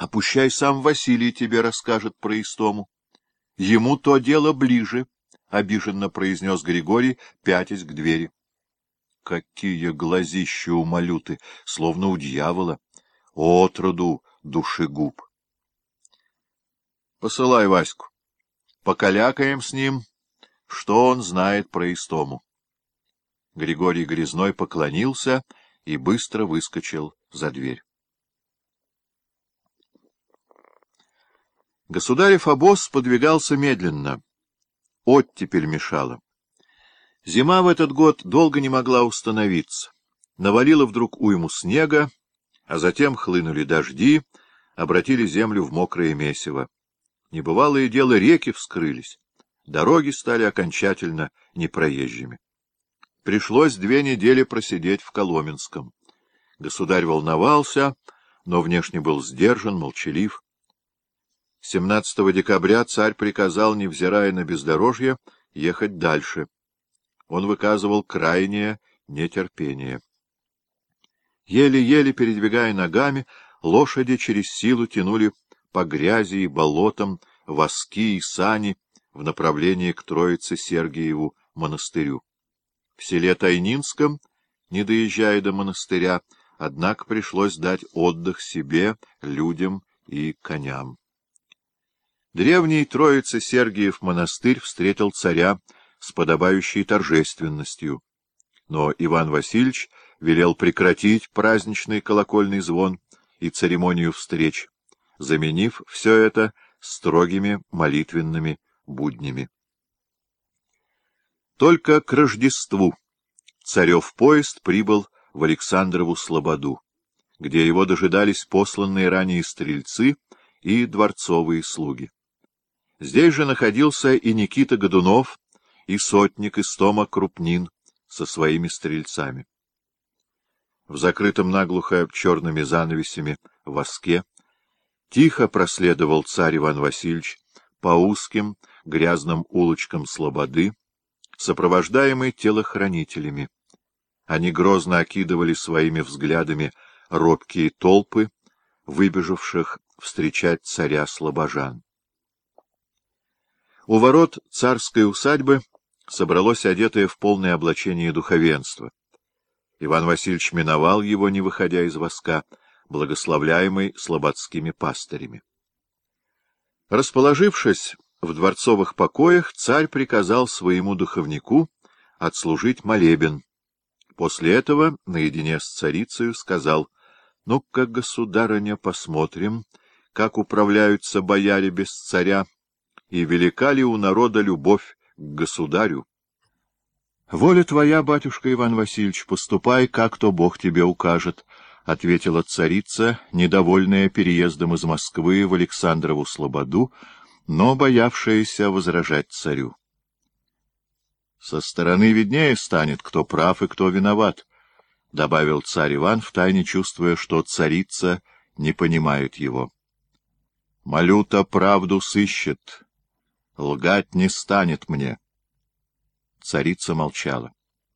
А пущай сам Василий тебе расскажет про Истому. Ему то дело ближе, — обиженно произнес Григорий, пятясь к двери. Какие глазища у малюты, словно у дьявола! Отроду душегуб! Посылай Ваську. Покалякаем с ним, что он знает про Истому. Григорий Грязной поклонился и быстро выскочил за дверь. Государев обоз подвигался медленно. Оттепель мешала. Зима в этот год долго не могла установиться. Навалила вдруг уйму снега, а затем хлынули дожди, обратили землю в мокрое месиво. Небывалое дело, реки вскрылись, дороги стали окончательно непроезжими. Пришлось 2 недели просидеть в Коломенском. Государь волновался, но внешне был сдержан, молчалив. 17 декабря царь приказал, невзирая на бездорожье, ехать дальше. Он выказывал крайнее нетерпение. Еле-еле передвигая ногами, лошади через силу тянули по грязи и болотам воски и сани в направлении к Троице-Сергиеву монастырю. В селе Тайнинском, не доезжая до монастыря, однако пришлось дать отдых себе, людям и коням. Древний Троице-Сергиев монастырь встретил царя с подобающей торжественностью, но Иван Васильевич велел прекратить праздничный колокольный звон и церемонию встреч, заменив все это строгими молитвенными буднями. Только к Рождеству царев поезд прибыл в Александрову слободу, где его дожидались посланные ранее стрельцы и дворцовые слуги. Здесь же находился и Никита Годунов, и сотник Истома Крупнин со своими стрельцами. В закрытом наглухо черными занавесями воске тихо проследовал царь Иван Васильевич по узким грязным улочкам слободы, сопровождаемый телохранителями. Они грозно окидывали своими взглядами робкие толпы, выбежавших встречать царя слобожан. У ворот царской усадьбы собралось одетое в полное облачение духовенство. Иван Васильевич миновал его, не выходя из воска, благословляемый слободскими пастырями. Расположившись в дворцовых покоях, царь приказал своему духовнику отслужить молебен. После этого, наедине с царицею, сказал: «Ну-ка, государыня, посмотрим, как управляются бояре без царя, и велика ли у народа любовь к государю?» — Воля твоя, батюшка Иван Васильевич, поступай, как то Бог тебе укажет, — ответила царица, недовольная переездом из Москвы в Александрову слободу, но боявшаяся возражать царю. — Со стороны виднее станет, кто прав и кто виноват, — добавил царь Иван, втайне чувствуя, что царица не понимает его. — Малюта правду сыщет. Лгать не станет мне. Царица молчала.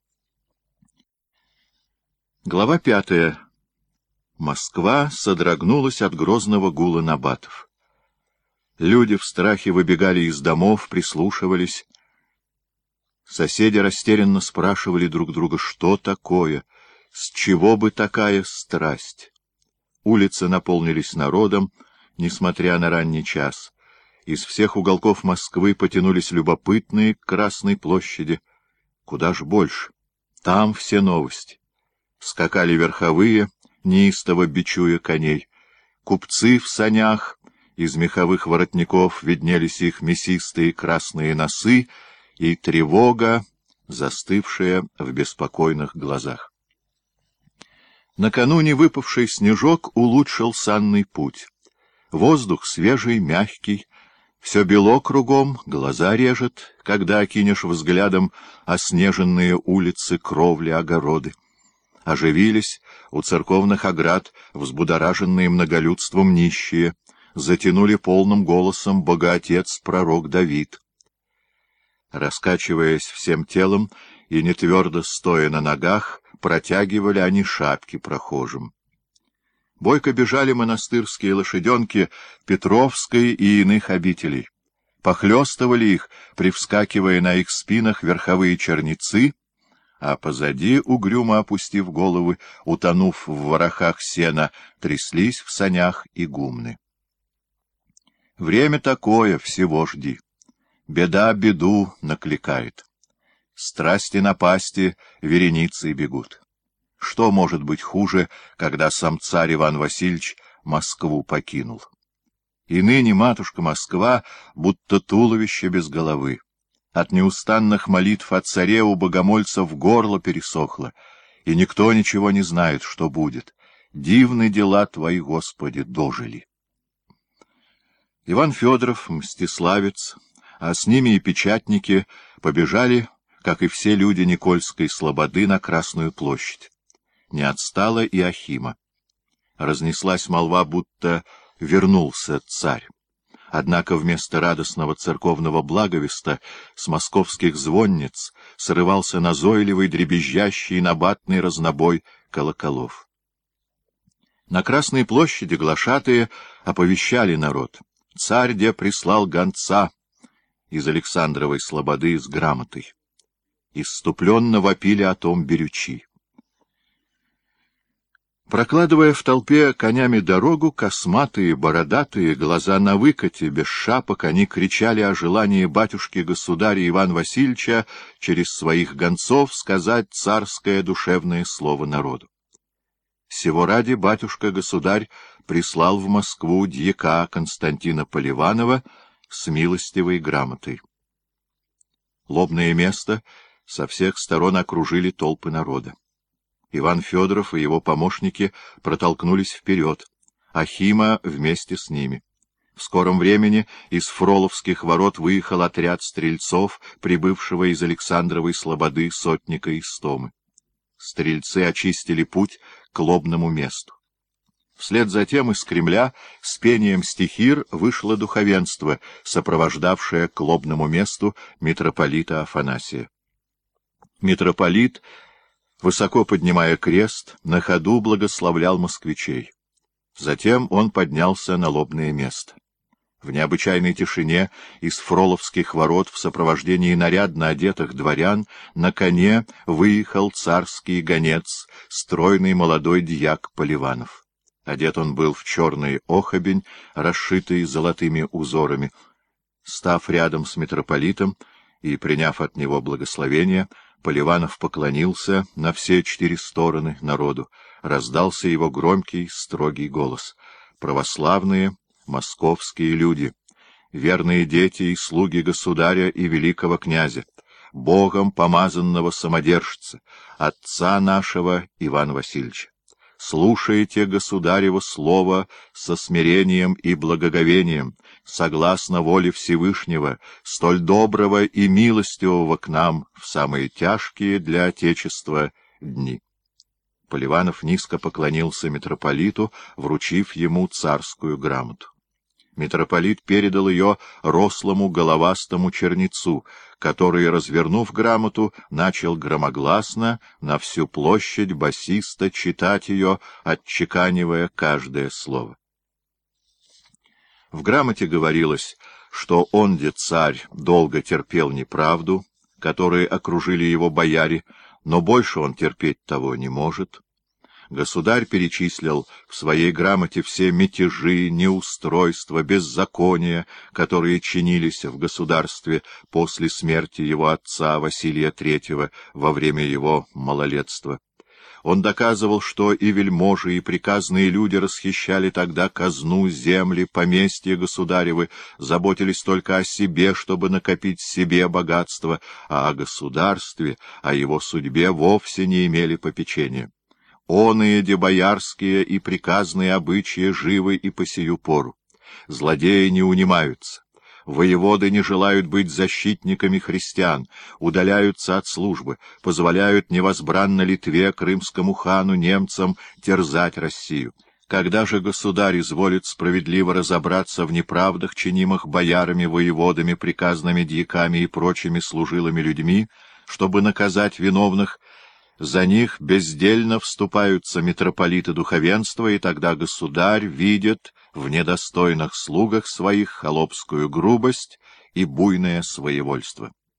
Глава 5. Москва содрогнулась от грозного гула набатов. Люди в страхе выбегали из домов, прислушивались. Соседи растерянно спрашивали друг друга, что такое, с чего бы такая страсть. Улицы наполнились народом, несмотря на ранний час. Из всех уголков Москвы потянулись любопытные к Красной площади. Куда ж больше? Там все новости. Скакали верховые, неистово бичуя коней. Купцы в санях, из меховых воротников виднелись их мясистые красные носы и тревога, застывшая в беспокойных глазах. Накануне выпавший снежок улучшил санный путь. Воздух свежий, мягкий, все бело кругом, глаза режет, когда окинешь взглядом оснеженные улицы, кровли, огороды. Оживились у церковных оград взбудораженные многолюдством нищие, затянули полным голосом богоотец пророк Давид. Раскачиваясь всем телом и нетвердо стоя на ногах, протягивали они шапки прохожим. Бойко бежали монастырские лошаденки Петровской и иных обителей. Похлёстывали их, привскакивая на их спинах верховые черницы, а позади, угрюмо опустив головы, утонув в ворохах сена, тряслись в санях игумны. Время такое, всего жди. Беда беду накликает. Страсти напасти вереницей бегут. Что может быть хуже, когда сам царь Иван Васильевич Москву покинул? И ныне матушка Москва будто туловище без головы. От неустанных молитв о царе у богомольцев горло пересохло, и никто ничего не знает, что будет. Дивны дела Твои, Господи, дожили. Иван Федоров, Мстиславец, а с ними и печатники побежали, как и все люди Никольской слободы, на Красную площадь. Не отстала и Ахима. Разнеслась молва, будто вернулся царь. Однако вместо радостного церковного благовеста с московских звонниц срывался назойливый, дребезжащий набатный разнобой колоколов. На Красной площади глашатые оповещали народ. Царь де прислал гонца из Александровой слободы с грамотой. Исступленно вопили о том берючи. Прокладывая в толпе конями дорогу, косматые, бородатые, глаза на выкате, без шапок, они кричали о желании батюшки-государя Ивана Васильевича через своих гонцов сказать царское душевное слово народу. Сего ради батюшка-государь прислал в Москву дьяка Константина Поливанова с милостивой грамотой. Лобное место со всех сторон окружили толпы народа. Иван Федоров и его помощники протолкнулись вперед, Ахима вместе с ними. В скором времени из Фроловских ворот выехал отряд стрельцов, прибывшего из Александровой слободы сотника Истомы. Стрельцы очистили путь к лобному месту. Вслед за тем из Кремля с пением стихир вышло духовенство, сопровождавшее к лобному месту митрополита Афанасия. Митрополит, высоко поднимая крест, на ходу благословлял москвичей. Затем он поднялся на лобное место. В необычайной тишине из Фроловских ворот в сопровождении нарядно одетых дворян на коне выехал царский гонец, стройный молодой дьяк Поливанов. Одет он был в черный охобень, расшитый золотыми узорами. Став рядом с митрополитом и приняв от него благословение, Поливанов поклонился на все 4 стороны народу. Раздался его громкий, строгий голос. «Православные московские люди, верные дети и слуги государя и великого князя, Богом помазанного самодержца, отца нашего Ивана Васильевича. Слушайте государево слово со смирением и благоговением, согласно воле Всевышнего, столь доброго и милостивого к нам в самые тяжкие для Отечества дни». Поливанов низко поклонился митрополиту, вручив ему царскую грамоту. Митрополит передал ее рослому головастому чернецу, который, развернув грамоту, начал громогласно на всю площадь басиста читать ее, отчеканивая каждое слово. В грамоте говорилось, что онде царь долго терпел неправду, которые окружили его бояре, но больше он терпеть того не может. Государь перечислил в своей грамоте все мятежи, неустройства, беззакония, которые чинились в государстве после смерти его отца Василия III во время его малолетства. Он доказывал, что и вельможи, и приказные люди расхищали тогда казну, земли, поместья государевы, заботились только о себе, чтобы накопить себе богатство, а о государстве, о его судьбе вовсе не имели попечения. Оные боярские и приказные обычаи живы и по сию пору. Злодеи не унимаются. Воеводы не желают быть защитниками христиан, удаляются от службы, позволяют невозбранно Литве, крымскому хану, немцам терзать Россию. Когда же государь изволит справедливо разобраться в неправдах, чинимых боярами, воеводами, приказными дьяками и прочими служилыми людьми, чтобы наказать виновных, За них бездельно вступаются митрополиты духовенства, и тогда государь видит в недостойных слугах своих холопскую грубость и буйное своевольство.